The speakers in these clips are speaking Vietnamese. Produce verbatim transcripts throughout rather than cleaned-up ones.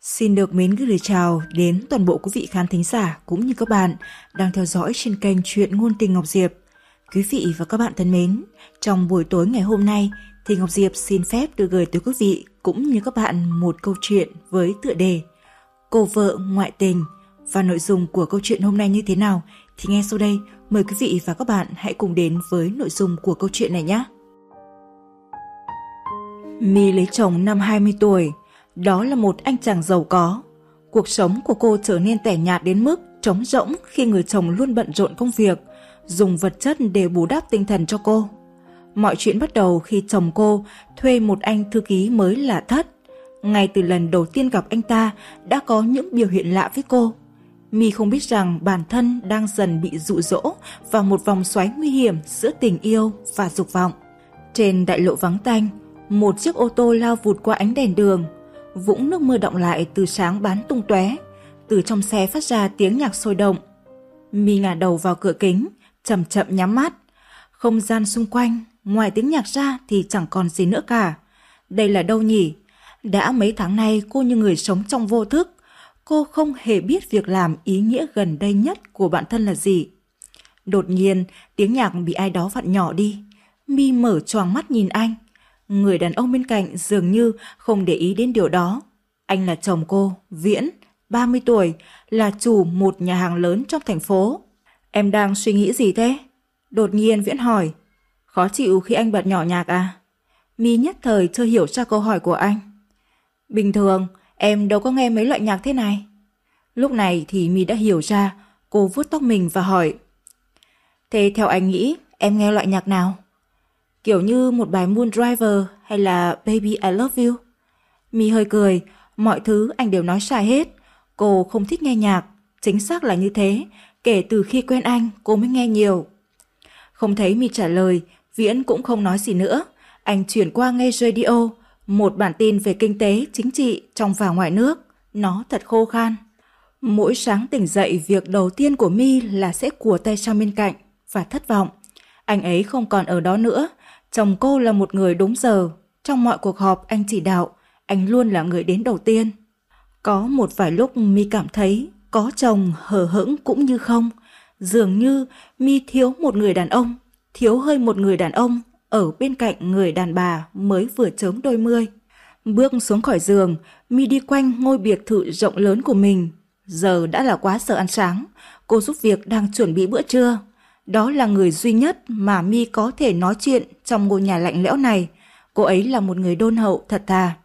Xin được mến gửi lời chào đến toàn bộ quý vị khán thính giả cũng như các bạn đang theo dõi trên kênh Chuyện Ngôn Tình Ngọc Diệp. Quý vị và các bạn thân mến, trong buổi tối ngày hôm nay thì Ngọc Diệp xin phép được gửi tới quý vị cũng như các bạn một câu chuyện với tựa đề Cô vợ ngoại tình. Và nội dung của câu chuyện hôm nay như thế nào thì nghe sau đây, mời quý vị và các bạn hãy cùng đến với nội dung của câu chuyện này nhé. My lấy chồng năm hai mươi tuổi. Đó là một anh chàng giàu có. Cuộc sống của cô trở nên tẻ nhạt đến mức trống rỗng khi người chồng luôn bận rộn công việc, dùng vật chất để bù đắp tinh thần cho cô. Mọi chuyện bắt đầu khi chồng cô thuê một anh thư ký mới lạ thất. Ngay từ lần đầu tiên gặp anh ta đã có những biểu hiện lạ với cô. My không biết rằng bản thân đang dần bị dụ dỗ vào một vòng xoáy nguy hiểm giữa tình yêu và dục vọng. Trên đại lộ vắng tanh, một chiếc ô tô lao vụt qua ánh đèn đường. Vũng nước mưa đọng lại từ sáng bắn tung tóe. Từ trong xe phát ra tiếng nhạc sôi động. My ngả đầu vào cửa kính, chậm chậm nhắm mắt. Không gian xung quanh, ngoài tiếng nhạc ra thì chẳng còn gì nữa cả. Đây là đâu nhỉ? Đã mấy tháng nay cô như người sống trong vô thức. Cô không hề biết việc làm ý nghĩa gần đây nhất của bản thân là gì. Đột nhiên, tiếng nhạc bị ai đó vặn nhỏ đi. My mở choàng mắt nhìn anh. Người đàn ông bên cạnh dường như không để ý đến điều đó. Anh là chồng cô, Viễn, ba mươi tuổi, là chủ một nhà hàng lớn trong thành phố. Em đang suy nghĩ gì thế? Đột nhiên Viễn hỏi. Khó chịu khi anh bật nhỏ nhạc à? My nhất thời chưa hiểu ra câu hỏi của anh. Bình thường, em đâu có nghe mấy loại nhạc thế này. Lúc này thì My đã hiểu ra. Cô vuốt tóc mình và hỏi. Thế theo anh nghĩ em nghe loại nhạc nào? Kiểu như một bài Moon Driver hay là Baby I Love You? My hơi cười, mọi thứ anh đều nói sai hết. Cô không thích nghe nhạc, chính xác là như thế. Kể từ khi quen anh, cô mới nghe nhiều. Không thấy My trả lời, Viễn cũng không nói gì nữa. Anh chuyển qua nghe radio, một bản tin về kinh tế, chính trị trong và ngoài nước. Nó thật khô khan. Mỗi sáng tỉnh dậy, việc đầu tiên của My là sẽ cùa tay sang bên cạnh và thất vọng. Anh ấy không còn ở đó nữa. Chồng cô là một người đúng giờ. Trong mọi cuộc họp anh chỉ đạo, anh luôn là người đến đầu tiên. Có một vài lúc My cảm thấy có chồng hờ hững cũng như không. Dường như My thiếu một người đàn ông, thiếu hơi một người đàn ông ở bên cạnh người đàn bà mới vừa chớm đôi mươi. Bước xuống khỏi giường, My đi quanh ngôi biệt thự rộng lớn của mình. Giờ đã là quá giờ ăn sáng. Cô giúp việc đang chuẩn bị bữa trưa. Đó là người duy nhất mà My có thể nói chuyện trong ngôi nhà lạnh lẽo này. Cô ấy là một người đôn hậu thật thà.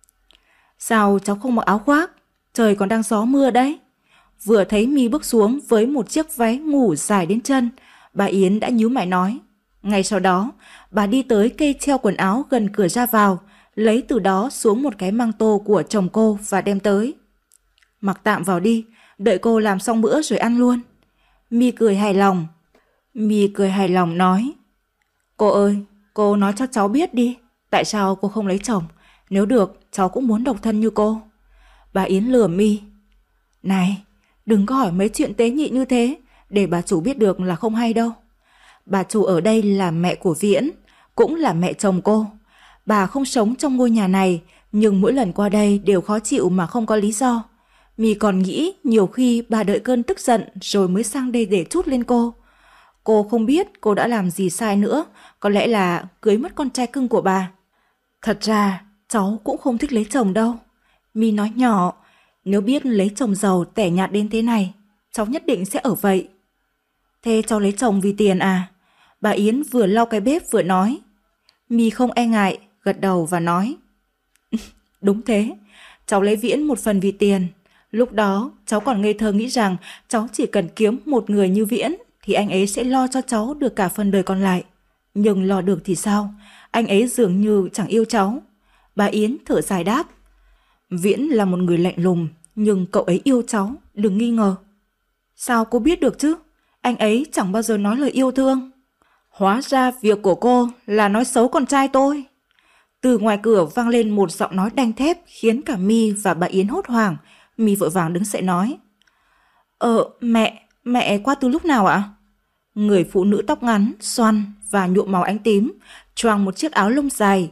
Sao cháu không mặc áo khoác? Trời còn đang gió mưa đấy. Vừa thấy My bước xuống với một chiếc váy ngủ dài đến chân, bà Yến đã nhíu mày nói. Ngay sau đó, bà đi tới cây treo quần áo gần cửa ra vào, lấy từ đó xuống một cái măng tô của chồng cô và đem tới. Mặc tạm vào đi, đợi cô làm xong bữa rồi ăn luôn. My cười hài lòng. My cười hài lòng nói. Cô ơi, cô nói cho cháu biết đi. Tại sao cô không lấy chồng? Nếu được, cháu cũng muốn độc thân như cô. Bà Yến lừa My. Này, đừng có hỏi mấy chuyện tế nhị như thế, để bà chủ biết được là không hay đâu. Bà chủ ở đây là mẹ của Viễn, cũng là mẹ chồng cô. Bà không sống trong ngôi nhà này, nhưng mỗi lần qua đây đều khó chịu mà không có lý do. My còn nghĩ nhiều khi bà đợi cơn tức giận rồi mới sang đây để trút lên cô. Cô không biết cô đã làm gì sai nữa, có lẽ là cưới mất con trai cưng của bà. Thật ra, cháu cũng không thích lấy chồng đâu. My nói nhỏ, nếu biết lấy chồng giàu tẻ nhạt đến thế này, cháu nhất định sẽ ở vậy. Thế cháu lấy chồng vì tiền à? Bà Yến vừa lau cái bếp vừa nói. My không e ngại, gật đầu và nói. Đúng thế, cháu lấy Viễn một phần vì tiền. Lúc đó, cháu còn ngây thơ nghĩ rằng cháu chỉ cần kiếm một người như Viễn thì anh ấy sẽ lo cho cháu được cả phần đời còn lại. Nhưng lo được thì sao? Anh ấy dường như chẳng yêu cháu. Bà Yến thở dài đáp. Viễn là một người lạnh lùng, nhưng cậu ấy yêu cháu, đừng nghi ngờ. Sao cô biết được chứ? Anh ấy chẳng bao giờ nói lời yêu thương. Hóa ra việc của cô là nói xấu con trai tôi. Từ ngoài cửa vang lên một giọng nói đanh thép khiến cả My và bà Yến hốt hoảng. My vội vàng đứng dậy nói. Ờ, mẹ, mẹ qua từ lúc nào ạ? Người phụ nữ tóc ngắn, xoăn và nhuộm màu ánh tím, choàng một chiếc áo lông dài.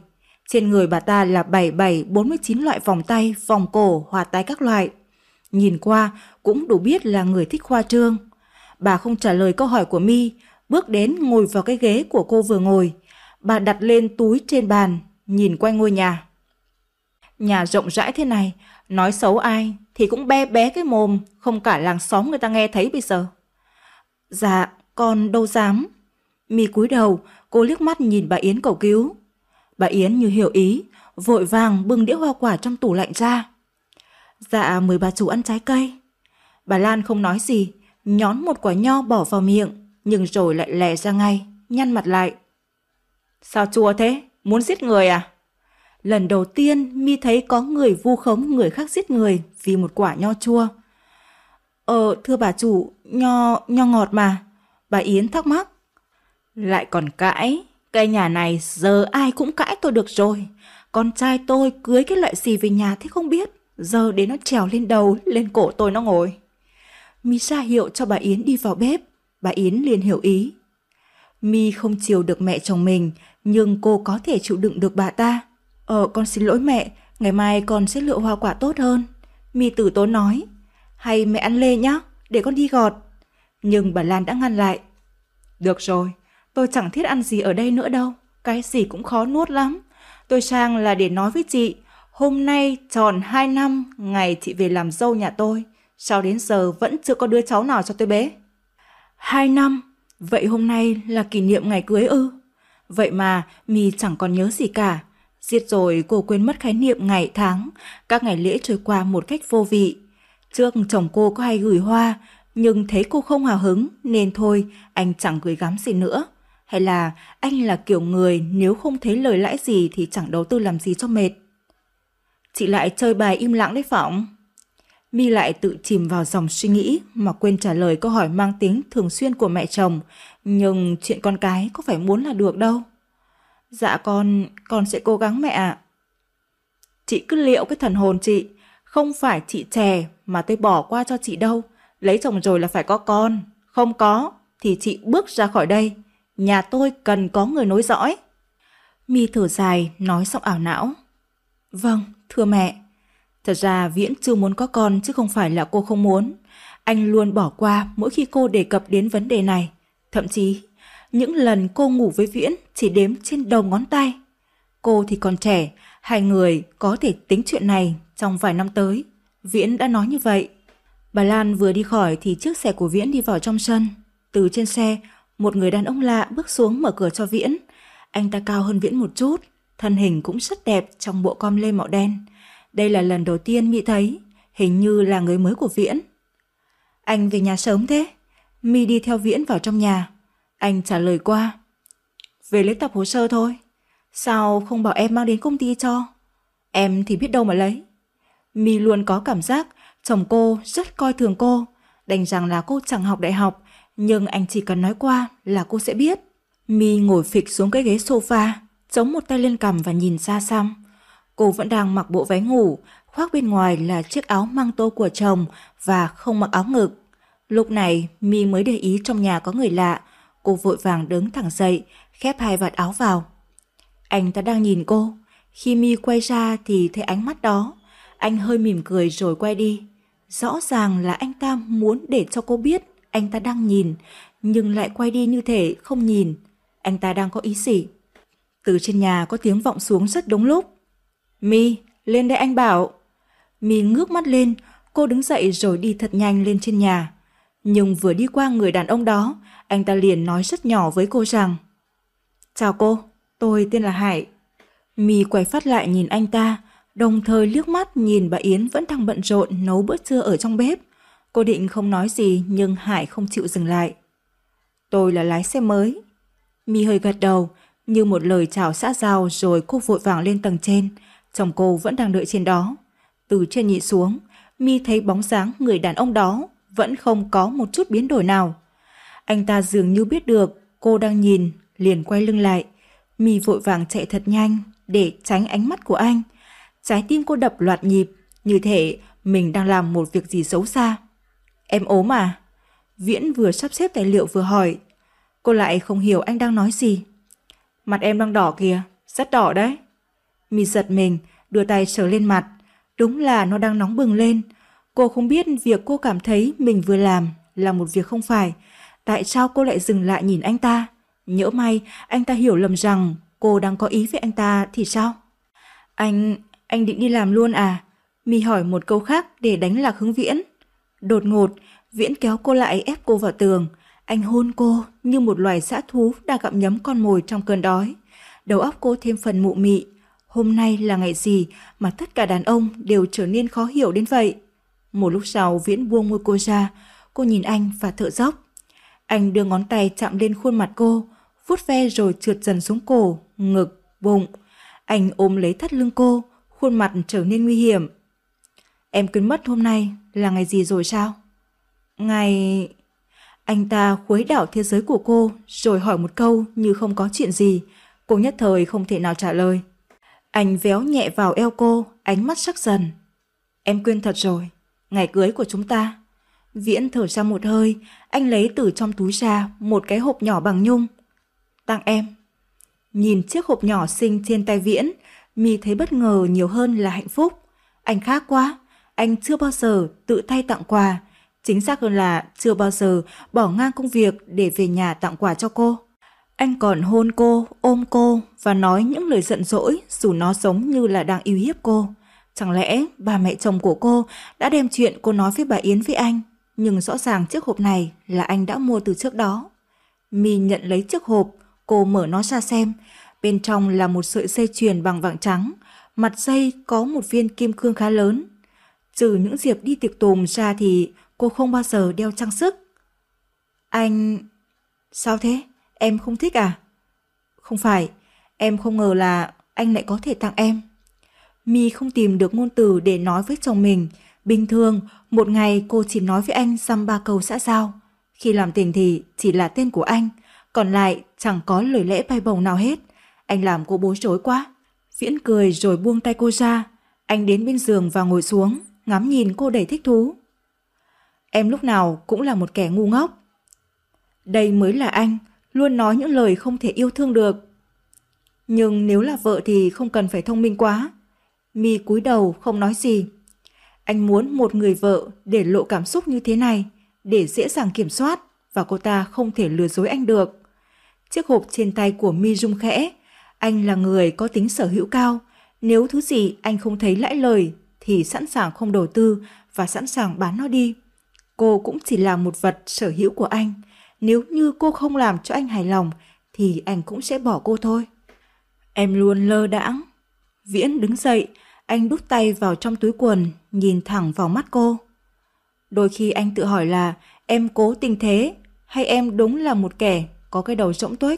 Trên người bà ta là bảy bảy bốn mươi chín loại vòng tay, vòng cổ, hoa tai các loại. Nhìn qua cũng đủ biết là người thích khoa trương. Bà không trả lời câu hỏi của My, bước đến ngồi vào cái ghế của cô vừa ngồi. Bà đặt lên túi trên bàn, nhìn quanh ngôi nhà. Nhà rộng rãi thế này, nói xấu ai thì cũng be bé cái mồm, không cả làng xóm người ta nghe thấy bây giờ. Dạ, con đâu dám. My cúi đầu, cô liếc mắt nhìn bà Yến cầu cứu. Bà Yến như hiểu ý, vội vàng bưng đĩa hoa quả trong tủ lạnh ra. Dạ, mời bà chủ ăn trái cây. Bà Lan không nói gì, nhón một quả nho bỏ vào miệng, nhưng rồi lại lè ra ngay, nhăn mặt lại. Sao chua thế? Muốn giết người à? Lần đầu tiên My thấy có người vu khống người khác giết người vì một quả nho chua. Ờ, thưa bà chủ, nho, nho ngọt mà. Bà Yến thắc mắc. Lại còn cãi. Cái nhà này giờ ai cũng cãi tôi được rồi. Con trai tôi cưới cái loại gì về nhà thế không biết. Giờ đến nó trèo lên đầu, lên cổ tôi nó ngồi. My ra hiệu cho bà Yến đi vào bếp. Bà Yến liền hiểu ý. My không chiều được mẹ chồng mình, nhưng cô có thể chịu đựng được bà ta. Ờ, con xin lỗi mẹ, ngày mai con sẽ lựa hoa quả tốt hơn. My từ tốn nói. Hay mẹ ăn lê nhá, để con đi gọt. Nhưng bà Lan đã ngăn lại. Được rồi, tôi chẳng thiết ăn gì ở đây nữa đâu. Cái gì cũng khó nuốt lắm. Tôi sang là để nói với chị. Hôm nay tròn hai năm ngày chị về làm dâu nhà tôi. Sao đến giờ vẫn chưa có đứa cháu nào cho tôi bế? Hai năm? Vậy hôm nay là kỷ niệm ngày cưới ư? Vậy mà My chẳng còn nhớ gì cả. Giết rồi cô quên mất khái niệm ngày tháng. Các ngày lễ trôi qua một cách vô vị. Trước chồng cô có hay gửi hoa, nhưng thấy cô không hào hứng nên thôi anh chẳng gửi gắm gì nữa. Hay là anh là kiểu người nếu không thấy lời lãi gì thì chẳng đầu tư làm gì cho mệt. Chị lại chơi bài im lặng đấy Phỏng. My lại tự chìm vào dòng suy nghĩ mà quên trả lời câu hỏi mang tính thường xuyên của mẹ chồng. Nhưng chuyện con cái có phải muốn là được đâu. Dạ con, con sẽ cố gắng mẹ ạ. Chị cứ liệu cái thần hồn chị. Không phải chị chè mà tôi bỏ qua cho chị đâu. Lấy chồng rồi là phải có con. Không có thì chị bước ra khỏi đây. Nhà tôi cần có người nối dõi. My thở dài nói giọng ảo não. Vâng, thưa mẹ. Thật ra Viễn chưa muốn có con chứ không phải là cô không muốn. Anh luôn bỏ qua mỗi khi cô đề cập đến vấn đề này. Thậm chí, những lần cô ngủ với Viễn chỉ đếm trên đầu ngón tay. Cô thì còn trẻ, hai người có thể tính chuyện này trong vài năm tới. Viễn đã nói như vậy. Bà Lan vừa đi khỏi thì chiếc xe của Viễn đi vào trong sân. Từ trên xe, một người đàn ông lạ bước xuống mở cửa cho Viễn. Anh ta cao hơn Viễn một chút, thân hình cũng rất đẹp trong bộ com lê màu đen. Đây là lần đầu tiên My thấy, hình như là người mới của Viễn. Anh về nhà sớm thế? My đi theo Viễn vào trong nhà. Anh trả lời qua. Về lấy tập hồ sơ thôi. Sao không bảo em mang đến công ty cho? Em thì biết đâu mà lấy. My luôn có cảm giác chồng cô rất coi thường cô. Đành rằng là cô chẳng học đại học, nhưng anh chỉ cần nói qua là cô sẽ biết. My ngồi phịch xuống cái ghế sofa, chống một tay lên cằm và nhìn xa xăm. Cô vẫn đang mặc bộ váy ngủ, khoác bên ngoài là chiếc áo măng tô của chồng và không mặc áo ngực. Lúc này My mới để ý trong nhà có người lạ. Cô vội vàng đứng thẳng dậy, khép hai vạt áo vào. Anh ta đang nhìn cô. Khi My quay ra thì thấy ánh mắt đó. Anh hơi mỉm cười rồi quay đi. Rõ ràng là anh ta muốn để cho cô biết anh ta đang nhìn, nhưng lại quay đi như thể không nhìn. Anh ta đang có ý gì? Từ trên nhà có tiếng vọng xuống rất đúng lúc. My, lên đây anh bảo. My ngước mắt lên, cô đứng dậy rồi đi thật nhanh lên trên nhà. Nhưng vừa đi qua người đàn ông đó, anh ta liền nói rất nhỏ với cô rằng: Chào cô, tôi tên là Hải. My quay phát lại nhìn anh ta, đồng thời liếc mắt nhìn bà Yến vẫn đang bận rộn nấu bữa trưa ở trong bếp. Cô định không nói gì nhưng Hải không chịu dừng lại. Tôi là lái xe mới. My hơi gật đầu, như một lời chào xã giao rồi cô vội vàng lên tầng trên. Chồng cô vẫn đang đợi trên đó. Từ trên nhìn xuống, My thấy bóng dáng người đàn ông đó vẫn không có một chút biến đổi nào. Anh ta dường như biết được cô đang nhìn, liền quay lưng lại. My vội vàng chạy thật nhanh để tránh ánh mắt của anh. Trái tim cô đập loạt nhịp, như thể mình đang làm một việc gì xấu xa. Em ốm à? Viễn vừa sắp xếp tài liệu vừa hỏi. Cô lại không hiểu anh đang nói gì. Mặt em đang đỏ kìa, rất đỏ đấy. Mi giật mình, đưa tay sờ lên mặt. Đúng là nó đang nóng bừng lên. Cô không biết việc cô cảm thấy mình vừa làm là một việc không phải. Tại sao cô lại dừng lại nhìn anh ta? Nhỡ may anh ta hiểu lầm rằng cô đang có ý với anh ta thì sao? Anh, anh định đi làm luôn à? Mi hỏi một câu khác để đánh lạc hướng Viễn. Đột ngột, Viễn kéo cô lại ép cô vào tường. Anh hôn cô như một loài dã thú đang gặm nhấm con mồi trong cơn đói. Đầu óc cô thêm phần mụ mị. Hôm nay là ngày gì mà tất cả đàn ông đều trở nên khó hiểu đến vậy? Một lúc sau Viễn buông môi cô ra. Cô nhìn anh và thở dốc. Anh đưa ngón tay chạm lên khuôn mặt cô, vuốt ve rồi trượt dần xuống cổ, ngực, bụng. Anh ôm lấy thắt lưng cô, khuôn mặt trở nên nguy hiểm. Em quên mất hôm nay là ngày gì rồi sao? Ngày... Anh ta khuấy đảo thế giới của cô rồi hỏi một câu như không có chuyện gì. Cô nhất thời không thể nào trả lời. Anh véo nhẹ vào eo cô, ánh mắt sắc dần. Em quên thật rồi, ngày cưới của chúng ta. Viễn thở ra một hơi, anh lấy từ trong túi ra một cái hộp nhỏ bằng nhung. Tặng em. Nhìn chiếc hộp nhỏ xinh trên tay Viễn, Mi thấy bất ngờ nhiều hơn là hạnh phúc. Anh khác quá, anh chưa bao giờ tự tay tặng quà. Chính xác hơn là chưa bao giờ bỏ ngang công việc để về nhà tặng quà cho cô. Anh còn hôn cô, ôm cô và nói những lời giận dỗi dù nó giống như là đang uy hiếp cô. Chẳng lẽ bà mẹ chồng của cô đã đem chuyện cô nói với bà Yến với anh, nhưng rõ ràng chiếc hộp này là anh đã mua từ trước đó. Mi nhận lấy chiếc hộp, cô mở nó ra xem. Bên trong là một sợi dây chuyền bằng vàng trắng, mặt dây có một viên kim cương khá lớn. Trừ những dịp đi tiệc tùng ra thì cô không bao giờ đeo trang sức. Anh... Sao thế? Em không thích à? Không phải, em không ngờ là anh lại có thể tặng em. Mi không tìm được ngôn từ để nói với chồng mình. Bình thường, một ngày cô chỉ nói với anh dăm ba câu xã giao. Khi làm tình thì chỉ là tên của anh, còn lại chẳng có lời lẽ bay bổng nào hết. Anh làm cô bối rối quá. Viễn cười rồi buông tay cô ra. Anh đến bên giường và ngồi xuống, ngắm nhìn cô đầy thích thú. Em lúc nào cũng là một kẻ ngu ngốc. Đây mới là anh, luôn nói những lời không thể yêu thương được. Nhưng nếu là vợ thì không cần phải thông minh quá. Mi cúi đầu không nói gì. Anh muốn một người vợ để lộ cảm xúc như thế này, để dễ dàng kiểm soát, và cô ta không thể lừa dối anh được. Chiếc hộp trên tay của Mi rung khẽ. Anh là người có tính sở hữu cao. Nếu thứ gì anh không thấy lãi lời thì sẵn sàng không đầu tư và sẵn sàng bán nó đi. Cô cũng chỉ là một vật sở hữu của anh. Nếu như cô không làm cho anh hài lòng thì anh cũng sẽ bỏ cô thôi. Em luôn lơ đãng. Viễn đứng dậy, anh đút tay vào trong túi quần, nhìn thẳng vào mắt cô. Đôi khi anh tự hỏi là em cố tình thế, hay em đúng là một kẻ có cái đầu rỗng tuếch.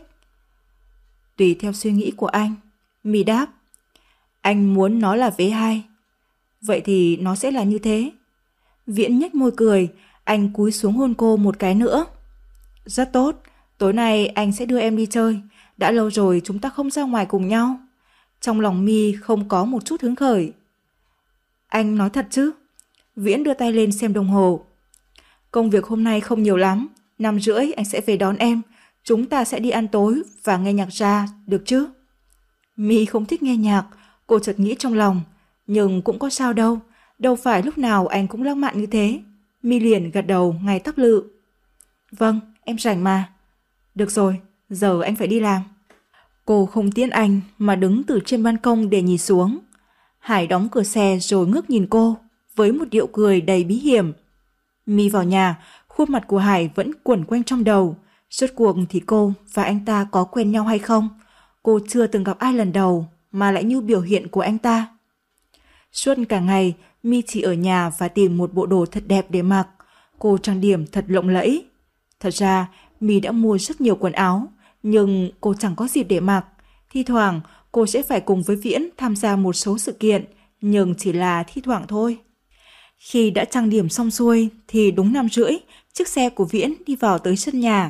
Tùy theo suy nghĩ của anh. Mi đáp. Anh muốn nó là vế hai. Vậy thì nó sẽ là như thế. Viễn nhếch môi cười, anh cúi xuống hôn cô một cái nữa. Rất tốt, tối nay anh sẽ đưa em đi chơi. Đã lâu rồi chúng ta không ra ngoài cùng nhau. Trong lòng Mi không có một chút hứng khởi. Anh nói thật chứ? Viễn đưa tay lên xem đồng hồ. Công việc hôm nay không nhiều lắm. Năm rưỡi anh sẽ về đón em. Chúng ta sẽ đi ăn tối và nghe nhạc ra, được chứ? Mi không thích nghe nhạc. Cô chợt nghĩ trong lòng. Nhưng cũng có sao đâu. Đâu phải lúc nào anh cũng lãng mạn như thế. Mi liền gật đầu ngay tắp lự. Vâng, em rảnh mà. Được rồi, giờ anh phải đi làm. Cô không tiễn anh mà đứng từ trên ban công để nhìn xuống. Hải đóng cửa xe rồi ngước nhìn cô với một điệu cười đầy bí hiểm. Mi vào nhà, khuôn mặt của Hải vẫn quẩn quanh trong đầu. Rốt cuộc thì cô và anh ta có quen nhau hay không? Cô chưa từng gặp ai lần đầu mà lại như biểu hiện của anh ta. Suốt cả ngày, Mi chỉ ở nhà và tìm một bộ đồ thật đẹp để mặc. Cô trang điểm thật lộng lẫy. Thật ra, Mi đã mua rất nhiều quần áo, nhưng cô chẳng có dịp để mặc. Thi thoảng, cô sẽ phải cùng với Viễn tham gia một số sự kiện, nhưng chỉ là thi thoảng thôi. Khi đã trang điểm xong xuôi, thì đúng năm rưỡi, chiếc xe của Viễn đi vào tới sân nhà.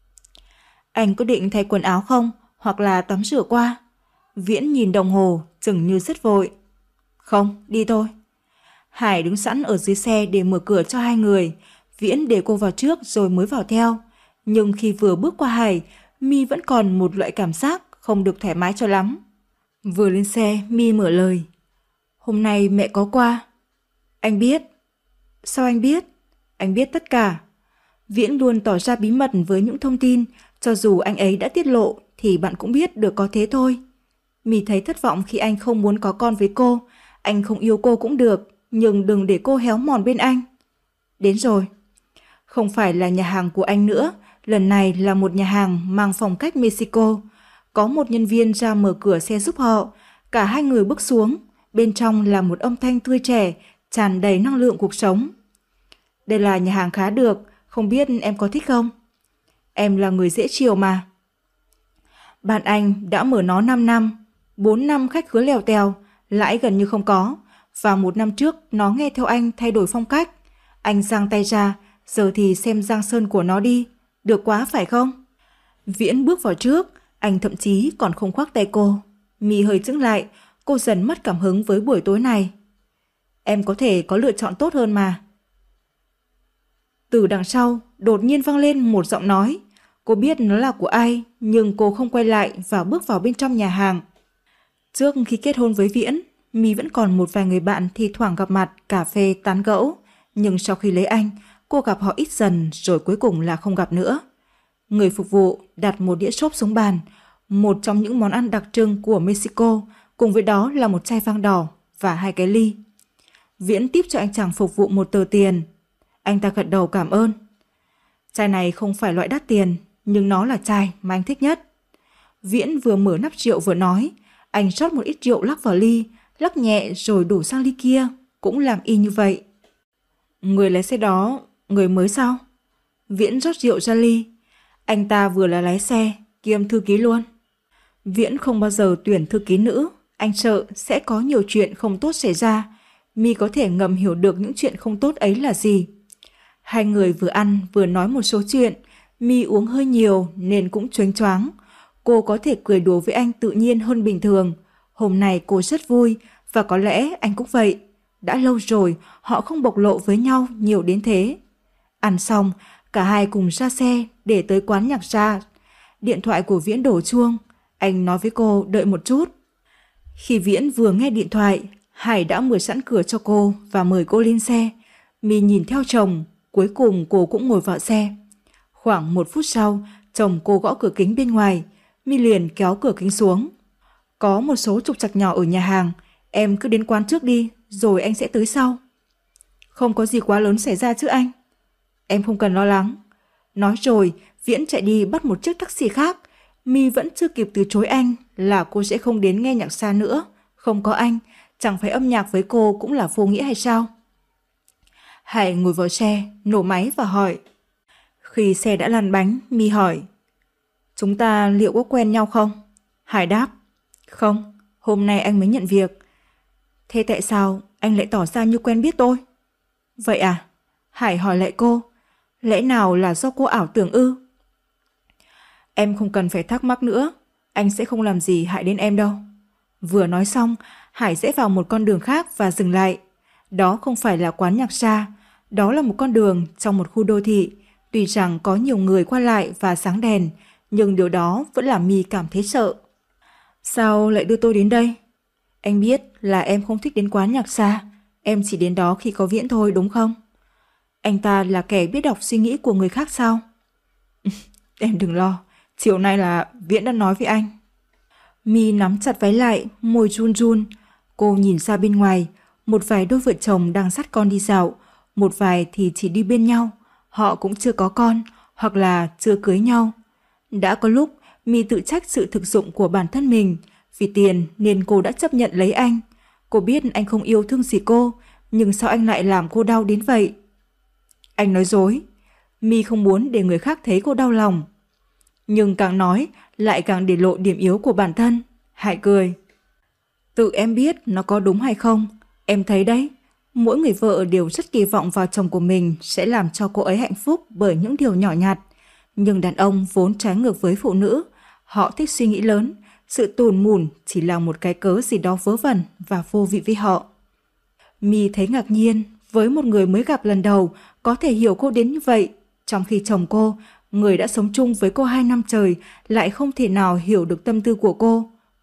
Anh có định thay quần áo không? Hoặc là tắm rửa qua? Viễn nhìn đồng hồ, chừng như rất vội. Không, đi thôi. Hải đứng sẵn ở dưới xe để mở cửa cho hai người. Viễn để cô vào trước rồi mới vào theo. Nhưng khi vừa bước qua Hải, Mi vẫn còn một loại cảm giác không được thoải mái cho lắm. Vừa lên xe, My mở lời. Hôm nay mẹ có qua. Anh biết. Sao anh biết? Anh biết tất cả. Viễn luôn tỏ ra bí mật với những thông tin, cho dù anh ấy đã tiết lộ thì bạn cũng biết được có thế thôi. My thấy thất vọng khi anh không muốn có con với cô. Anh không yêu cô cũng được, nhưng đừng để cô héo mòn bên anh. Đến rồi. Không phải là nhà hàng của anh nữa, lần này là một nhà hàng mang phong cách Mexico. Có một nhân viên ra mở cửa xe giúp họ. Cả hai người bước xuống, bên trong là một âm thanh tươi trẻ, tràn đầy năng lượng cuộc sống. Đây là nhà hàng khá được, không biết em có thích không? Em là người dễ chiều mà. Bạn anh đã mở nó năm năm, bốn năm khách khứa lèo tèo, lãi gần như không có. Và một năm trước nó nghe theo anh thay đổi phong cách. Anh giang tay ra, giờ thì xem giang sơn của nó đi. Được quá phải không? Viễn bước vào trước, anh thậm chí còn không khoác tay cô. My hơi chững lại, cô dần mất cảm hứng với buổi tối này. Em có thể có lựa chọn tốt hơn mà. Từ đằng sau, đột nhiên vang lên một giọng nói. Cô biết nó là của ai, nhưng cô không quay lại và bước vào bên trong nhà hàng. Trước khi kết hôn với Viễn, My vẫn còn một vài người bạn thi thoảng gặp mặt, cà phê, tán gẫu. Nhưng sau khi lấy anh, cô gặp họ ít dần rồi cuối cùng là không gặp nữa. Người phục vụ đặt một đĩa xốp xuống bàn, một trong những món ăn đặc trưng của Mexico, cùng với đó là một chai vang đỏ và hai cái ly. Viễn tiếp cho anh chàng phục vụ một tờ tiền. Anh ta gật đầu cảm ơn. Chai này không phải loại đắt tiền, nhưng nó là chai mà anh thích nhất. Viễn vừa mở nắp rượu vừa nói. Anh rót một ít rượu lắc vào ly, lắc nhẹ rồi đổ sang ly kia, cũng làm y như vậy. Người lái xe đó, người mới sao? Viễn rót rượu ra ly. Anh ta vừa là lái xe, kiêm thư ký luôn. Viễn không bao giờ tuyển thư ký nữ, anh sợ sẽ có nhiều chuyện không tốt xảy ra. My có thể ngầm hiểu được những chuyện không tốt ấy là gì. Hai người vừa ăn vừa nói một số chuyện. My uống hơi nhiều nên cũng choáng choáng. Cô có thể cười đùa với anh tự nhiên hơn bình thường. Hôm nay cô rất vui, và có lẽ anh cũng vậy. Đã lâu rồi họ không bộc lộ với nhau nhiều đến thế. Ăn xong, cả hai cùng ra xe để tới quán nhạc jazz. Điện thoại của Viễn đổ chuông. Anh nói với cô đợi một chút. Khi Viễn vừa nghe điện thoại, Hải đã mở sẵn cửa cho cô và mời cô lên xe. My nhìn theo chồng, cuối cùng cô cũng ngồi vào xe. Khoảng một phút sau, chồng cô gõ cửa kính bên ngoài. My liền kéo cửa kính xuống. Có một số trục trặc nhỏ ở nhà hàng, em cứ đến quán trước đi, rồi anh sẽ tới sau. Không có gì quá lớn xảy ra chứ anh? Em không cần lo lắng. Nói rồi, Viễn chạy đi bắt một chiếc taxi khác. My vẫn chưa kịp từ chối anh là cô sẽ không đến nghe nhạc xa nữa. Không có anh, chẳng phải âm nhạc với cô cũng là vô nghĩa hay sao? Hải ngồi vào xe, nổ máy và hỏi. Khi xe đã lăn bánh, My hỏi. Chúng ta liệu có quen nhau không? Hải đáp. Không, hôm nay anh mới nhận việc. Thế tại sao anh lại tỏ ra như quen biết tôi? Vậy à? Hải hỏi lại cô. Lẽ nào là do cô ảo tưởng ư? Em không cần phải thắc mắc nữa. Anh sẽ không làm gì hại đến em đâu. Vừa nói xong, Hải rẽ vào một con đường khác và dừng lại. Đó không phải là quán nhạc jazz. Đó là một con đường trong một khu đô thị. Tuy rằng có nhiều người qua lại và sáng đèn, nhưng điều đó vẫn làm My cảm thấy sợ. Sao lại đưa tôi đến đây? Anh biết là em không thích đến quán nhạc xa. Em chỉ đến đó khi có Viễn thôi đúng không? Anh ta là kẻ biết đọc suy nghĩ của người khác sao? Em đừng lo. Chiều nay là Viễn đã nói với anh. My nắm chặt váy lại, môi run run. Cô nhìn ra bên ngoài. Một vài đôi vợ chồng đang dắt con đi dạo. Một vài thì chỉ đi bên nhau. Họ cũng chưa có con, hoặc là chưa cưới nhau. Đã có lúc My tự trách sự thực dụng của bản thân mình. Vì tiền nên cô đã chấp nhận lấy anh. Cô biết anh không yêu thương gì cô, nhưng sao anh lại làm cô đau đến vậy? Anh nói dối. My không muốn để người khác thấy cô đau lòng. Nhưng càng nói lại càng để lộ điểm yếu của bản thân. Hải cười. Tự em biết nó có đúng hay không. Em thấy đấy, mỗi người vợ đều rất kỳ vọng vào chồng của mình sẽ làm cho cô ấy hạnh phúc bởi những điều nhỏ nhặt. Nhưng đàn ông vốn trái ngược với phụ nữ. Họ thích suy nghĩ lớn. Sự tủn mủn chỉ là một cái cớ gì đó vớ vẩn và vô vị với họ. My thấy ngạc nhiên với một người mới gặp lần đầu có thể hiểu cô đến như vậy, trong khi chồng cô, người đã sống chung với cô hai năm trời, lại không thể nào hiểu được tâm tư của cô.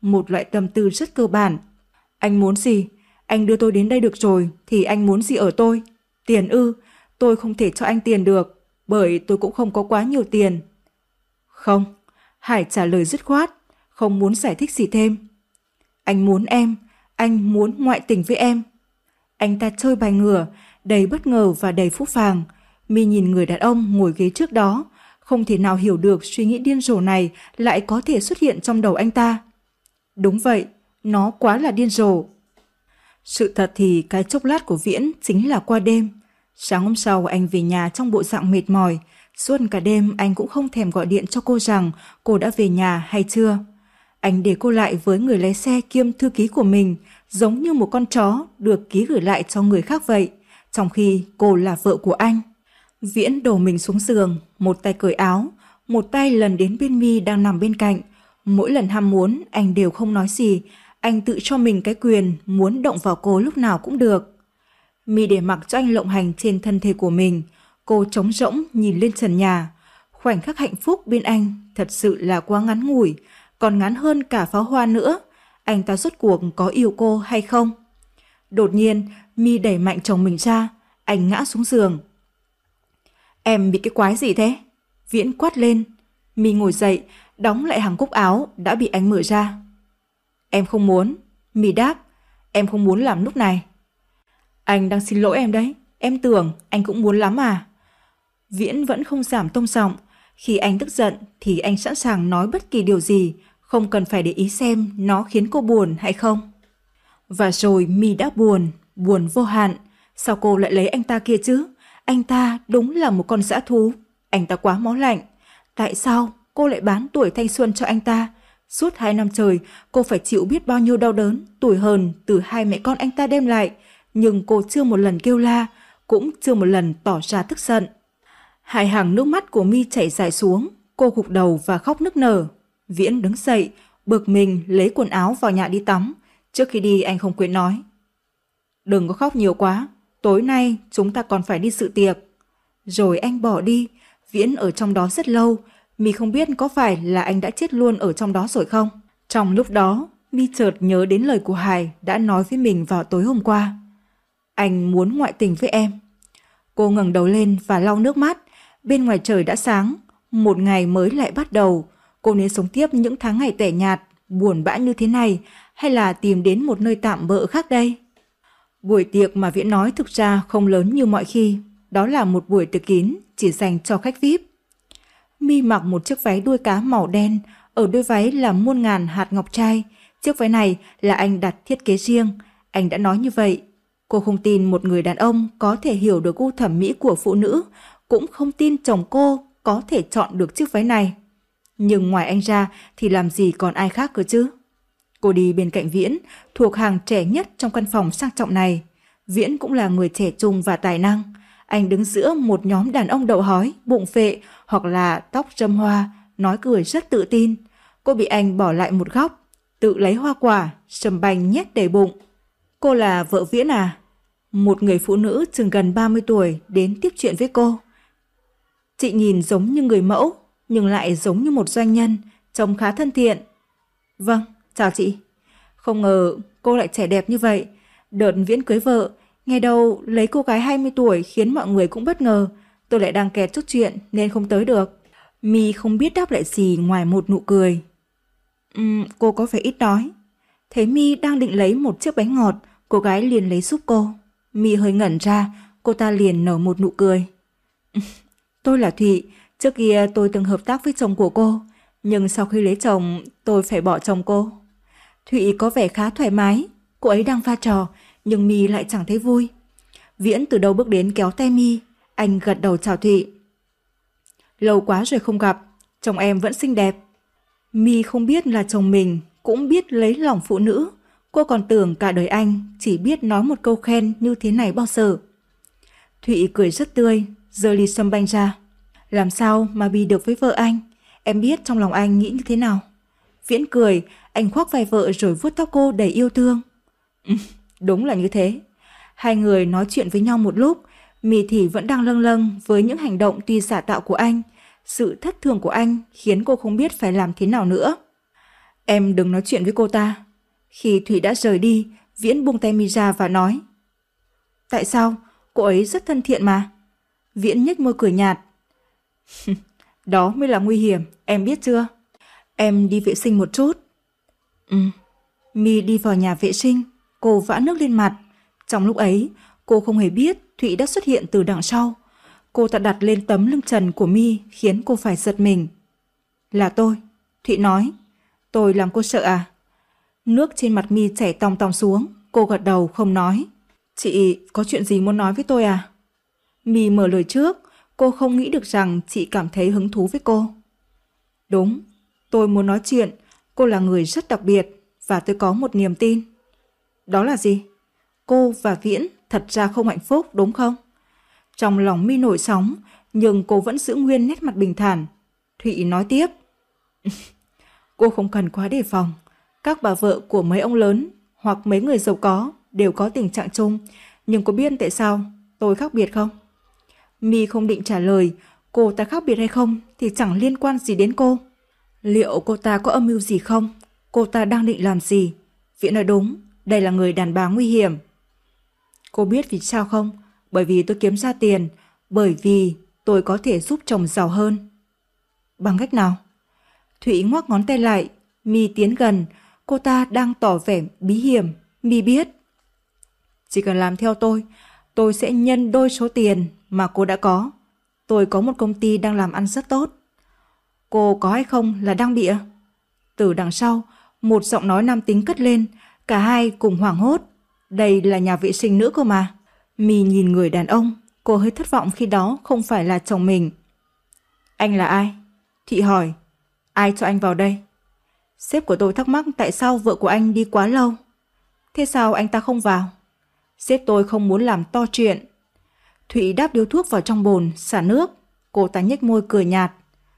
một loại tâm tư rất cơ bản. Anh muốn gì? Anh đưa tôi đến đây được rồi, thì anh muốn gì ở tôi? Tiền ư? Tôi không thể cho anh tiền được, bởi tôi cũng không có quá nhiều tiền. Không, Hải trả lời dứt khoát, không muốn giải thích gì thêm. Anh muốn em, anh muốn ngoại tình với em. Anh ta chơi bài ngửa, đầy bất ngờ và đầy phũ phàng. My nhìn người đàn ông ngồi ghế trước đó, không thể nào hiểu được suy nghĩ điên rồ này lại có thể xuất hiện trong đầu anh ta. Đúng vậy, nó quá là điên rồ. Sự thật thì cái chốc lát của Viễn chính là qua đêm. Sáng hôm sau anh về nhà trong bộ dạng mệt mỏi. Suốt cả đêm anh cũng không thèm gọi điện cho cô rằng cô đã về nhà hay chưa. Anh để cô lại với người lái xe kiêm thư ký của mình, giống như một con chó được ký gửi lại cho người khác vậy, trong khi cô là vợ của anh. Viễn đổ mình xuống giường, một tay cởi áo, một tay lần đến bên My đang nằm bên cạnh. Mỗi lần ham muốn, anh đều không nói gì, anh tự cho mình cái quyền muốn động vào cô lúc nào cũng được. My để mặc cho anh lộng hành trên thân thể của mình, cô trống rỗng nhìn lên trần nhà. Khoảnh khắc hạnh phúc bên anh thật sự là quá ngắn ngủi, còn ngắn hơn cả pháo hoa nữa. Anh ta rốt cuộc có yêu cô hay không? Đột nhiên, My đẩy mạnh chồng mình ra, anh ngã xuống giường. Em bị cái quái gì thế? Viễn quát lên. My ngồi dậy, đóng lại hàng cúc áo đã bị anh mở ra. Em không muốn. My đáp. Em không muốn làm lúc này. Anh đang xin lỗi em đấy. Em tưởng anh cũng muốn lắm à? Viễn vẫn không giảm tông giọng. Khi anh tức giận thì anh sẵn sàng nói bất kỳ điều gì, không cần phải để ý xem nó khiến cô buồn hay không. Và rồi My đã buồn, buồn vô hạn. Sao cô lại lấy anh ta kia chứ? Anh ta đúng là một con dã thú. Anh ta quá máu lạnh. Tại sao cô lại bán tuổi thanh xuân cho anh ta? Suốt hai năm trời, cô phải chịu biết bao nhiêu đau đớn, tủi hờn từ hai mẹ con anh ta đem lại. Nhưng cô chưa một lần kêu la, cũng chưa một lần tỏ ra tức giận. Hai hàng nước mắt của My chảy dài xuống, cô gục đầu và khóc nức nở. Viễn đứng dậy, bực mình lấy quần áo vào nhà đi tắm. Trước khi đi anh không quên nói. Đừng có khóc nhiều quá, tối nay chúng ta còn phải đi dự tiệc. Rồi anh bỏ đi. Viễn ở trong đó rất lâu. My không biết có phải là anh đã chết luôn ở trong đó rồi không. Trong lúc đó, My chợt nhớ đến lời của Hải đã nói với mình vào tối hôm qua. Anh muốn ngoại tình với em. Cô ngẩng đầu lên và lau nước mắt. Bên ngoài trời đã sáng, một ngày mới lại bắt đầu. Cô nên sống tiếp những tháng ngày tẻ nhạt, buồn bã như thế này, hay là tìm đến một nơi tạm bợ khác đây? Buổi tiệc mà Viễn nói thực ra không lớn như mọi khi. Đó là một buổi tiệc kín, chỉ dành cho khách vi ai pi. My mặc một chiếc váy đuôi cá màu đen, ở đuôi váy là muôn ngàn hạt ngọc trai. Chiếc váy này là anh đặt thiết kế riêng, anh đã nói như vậy. Cô không tin một người đàn ông có thể hiểu được gu thẩm mỹ của phụ nữ, cũng không tin chồng cô có thể chọn được chiếc váy này. Nhưng ngoài anh ra thì làm gì còn ai khác cơ chứ? Cô đi bên cạnh Viễn, thuộc hàng trẻ nhất trong căn phòng sang trọng này. Viễn cũng là người trẻ trung và tài năng. Anh đứng giữa một nhóm đàn ông đậu hói, bụng phệ hoặc là tóc râm hoa, nói cười rất tự tin. Cô bị anh bỏ lại một góc, tự lấy hoa quả, sầm banh nhét đầy bụng. Cô là vợ Viễn à? Một người phụ nữ chừng gần ba mươi tuổi đến tiếp chuyện với cô. Chị nhìn giống như người mẫu, nhưng lại giống như một doanh nhân, trông khá thân thiện. Vâng, chào chị. Không ngờ cô lại trẻ đẹp như vậy. Đợt Viễn cưới vợ, nghe đâu lấy cô gái hai mươi tuổi khiến mọi người cũng bất ngờ. Tôi lại đang kẹt chút chuyện nên không tới được. My không biết đáp lại gì ngoài một nụ cười. Uhm, cô có vẻ ít nói. Thấy My đang định lấy một chiếc bánh ngọt, cô gái liền lấy giúp cô. My hơi ngẩn ra, cô ta liền nở một nụ cười. Tôi là Thụy, trước kia tôi từng hợp tác với chồng của cô, nhưng sau khi lấy chồng, tôi phải bỏ chồng cô. Thụy có vẻ khá thoải mái, cô ấy đang pha trò, nhưng My lại chẳng thấy vui. Viễn từ đâu bước đến kéo tay My, anh gật đầu chào Thụy. Lâu quá rồi không gặp, chồng em vẫn xinh đẹp. My không biết là chồng mình cũng biết lấy lòng phụ nữ, cô còn tưởng cả đời anh chỉ biết nói một câu khen như thế này bao giờ. Thụy cười rất tươi, giơ ly sâm banh ra. Làm sao mà bị được với vợ anh? Em biết trong lòng anh nghĩ như thế nào. Viễn cười, anh khoác vai vợ rồi vuốt tóc cô đầy yêu thương. Đúng là như thế. Hai người nói chuyện với nhau một lúc, My thì vẫn đang lâng lâng với những hành động tuy giả tạo của anh. Sự thất thường của anh khiến cô không biết phải làm thế nào nữa. Em đừng nói chuyện với cô ta. Khi Thụy đã rời đi, Viễn buông tay mi ra và nói: Tại sao? Cô ấy rất thân thiện mà. Viễn nhếch môi cười nhạt. Đó mới là nguy hiểm, em biết chưa? Em đi vệ sinh một chút. Ừ. Mi đi vào nhà vệ sinh, cô vã nước lên mặt. Trong lúc ấy, cô không hề biết Thụy đã xuất hiện từ đằng sau. Cô ta đặt lên tấm lưng trần của Mi khiến cô phải giật mình. Là tôi, Thụy nói. Tôi làm cô sợ à? Nước trên mặt Mi chảy tòng tòng xuống, cô gật đầu không nói. Chị có chuyện gì muốn nói với tôi à? Mi mở lời trước, cô không nghĩ được rằng chị cảm thấy hứng thú với cô. Đúng, tôi muốn nói chuyện, cô là người rất đặc biệt và tôi có một niềm tin. Đó là gì? Cô và Viễn thật ra không hạnh phúc đúng không? Trong lòng Mi nổi sóng, nhưng cô vẫn giữ nguyên nét mặt bình thản. Thụy nói tiếp. Cô không cần quá đề phòng. Các bà vợ của mấy ông lớn hoặc mấy người giàu có đều có tình trạng chung. Nhưng cô biết tại sao tôi khác biệt không? Mi không định trả lời cô ta khác biệt hay không thì chẳng liên quan gì đến cô. Liệu cô ta có âm mưu gì không? Cô ta đang định làm gì? Viễn nói đúng, đây là người đàn bà nguy hiểm. Cô biết vì sao không? Bởi vì tôi kiếm ra tiền, bởi vì tôi có thể giúp chồng giàu hơn. Bằng cách nào? Thụy ngoắc ngón tay lại, Mi tiến gần, cô ta đang tỏ vẻ bí hiểm. Mi biết. Chỉ cần làm theo tôi, tôi sẽ nhân đôi số tiền mà cô đã có. Tôi có một công ty đang làm ăn rất tốt. Cô có hay không là đang bịa? Từ đằng sau, một giọng nói nam tính cất lên, cả hai cùng hoảng hốt. Đây là nhà vệ sinh nữ cơ mà. Mi nhìn người đàn ông, cô hơi thất vọng khi đó không phải là chồng mình. Anh là ai? Thụy hỏi. Ai cho anh vào đây? Sếp của tôi thắc mắc tại sao vợ của anh đi quá lâu. Thế sao anh ta không vào? Sếp tôi không muốn làm to chuyện. Thụy đáp điếu thuốc vào trong bồn, xả nước. Cô ta nhếch môi cười nhạt.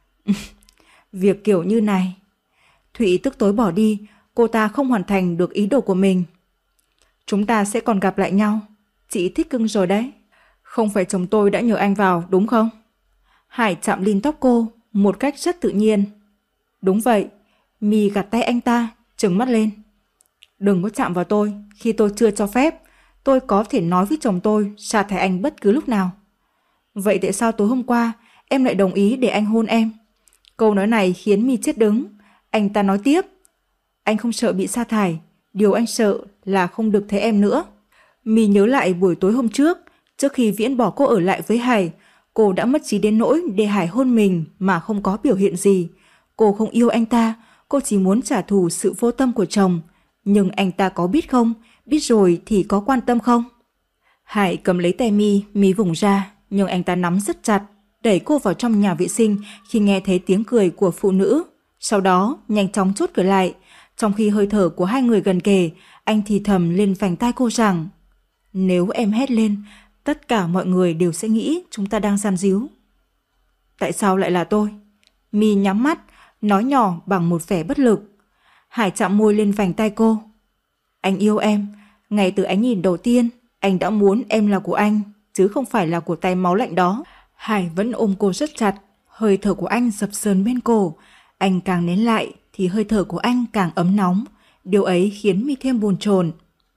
Việc kiểu như này. Thụy tức tối bỏ đi, cô ta không hoàn thành được ý đồ của mình. Chúng ta sẽ còn gặp lại nhau. Chị thích cưng rồi đấy. Không phải chồng tôi đã nhờ anh vào đúng không? Hải chạm lên tóc cô một cách rất tự nhiên. Đúng vậy. Mi gạt tay anh ta, trừng mắt lên. Đừng có chạm vào tôi khi tôi chưa cho phép. Tôi có thể nói với chồng tôi sa thải anh bất cứ lúc nào. Vậy tại sao tối hôm qua em lại đồng ý để anh hôn em? Câu nói này khiến Mi chết đứng. Anh ta nói tiếp. Anh không sợ bị sa thải. Điều anh sợ là không được thấy em nữa. Mi nhớ lại buổi tối hôm trước, trước khi Viễn bỏ cô ở lại với Hải, cô đã mất trí đến nỗi để Hải hôn mình mà không có biểu hiện gì. Cô không yêu anh ta, cô chỉ muốn trả thù sự vô tâm của chồng. Nhưng anh ta có biết không? Biết rồi thì có quan tâm không? Hải cầm lấy tay Mi, Mi vùng ra, nhưng anh ta nắm rất chặt, đẩy cô vào trong nhà vệ sinh khi nghe thấy tiếng cười của phụ nữ. Sau đó, nhanh chóng chốt cửa lại. Trong khi hơi thở của hai người gần kề, anh thì thầm lên vành tai cô rằng nếu em hét lên, tất cả mọi người đều sẽ nghĩ chúng ta đang gian díu. Tại sao lại là tôi? Mi nhắm mắt, nói nhỏ bằng một vẻ bất lực. Hải chạm môi lên vành tai cô. Anh yêu em. Ngay từ ánh nhìn đầu tiên, anh đã muốn em là của anh, chứ không phải là của tay máu lạnh đó. Hải vẫn ôm cô rất chặt. Hơi thở của anh dập dờn bên cổ. Anh càng nén lại thì hơi thở của anh càng ấm nóng. Điều ấy khiến Mi thêm bồn chồn.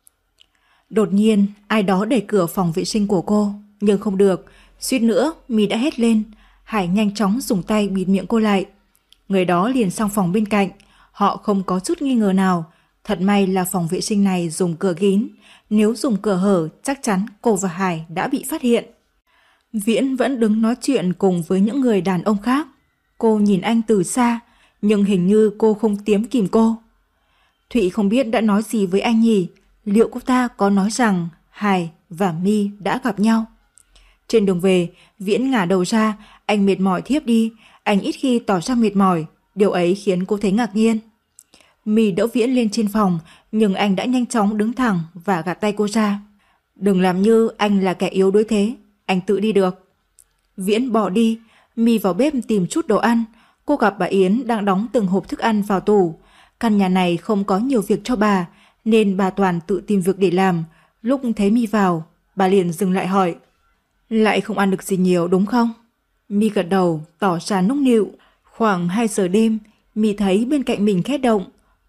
Đột nhiên, ai đó đẩy cửa phòng vệ sinh của cô. Nhưng không được, suýt nữa Mi đã hét lên. Hải nhanh chóng dùng tay bịt miệng cô lại. Người đó liền sang phòng bên cạnh. Họ không có chút nghi ngờ nào. Thật may là phòng vệ sinh này dùng cửa kín. Nếu dùng cửa hở, chắc chắn cô và Hải đã bị phát hiện. Viễn vẫn đứng nói chuyện cùng với những người đàn ông khác. Cô nhìn anh từ xa, nhưng hình như cô không tiếm kìm cô. Thụy không biết đã nói gì với anh nhỉ? Liệu cô ta có nói rằng Hải và Mi đã gặp nhau? Trên đường về, Viễn ngả đầu ra, anh mệt mỏi thiếp đi. Anh ít khi tỏ ra mệt mỏi, điều ấy khiến cô thấy ngạc nhiên. Mi đỡ Viễn lên trên phòng, nhưng anh đã nhanh chóng đứng thẳng và gạt tay cô ra. Đừng làm như anh là kẻ yếu đuối thế, anh tự đi được. Viễn bỏ đi, Mi vào bếp tìm chút đồ ăn. Cô gặp bà Yến đang đóng từng hộp thức ăn vào tủ. Căn nhà này không có nhiều việc cho bà, nên bà toàn tự tìm việc để làm. Lúc thấy Mi vào, bà liền dừng lại hỏi. Lại không ăn được gì nhiều đúng không? Mi gật đầu, tỏ ra nũng nịu. Khoảng hai giờ đêm, Mi thấy bên cạnh mình khẽ động.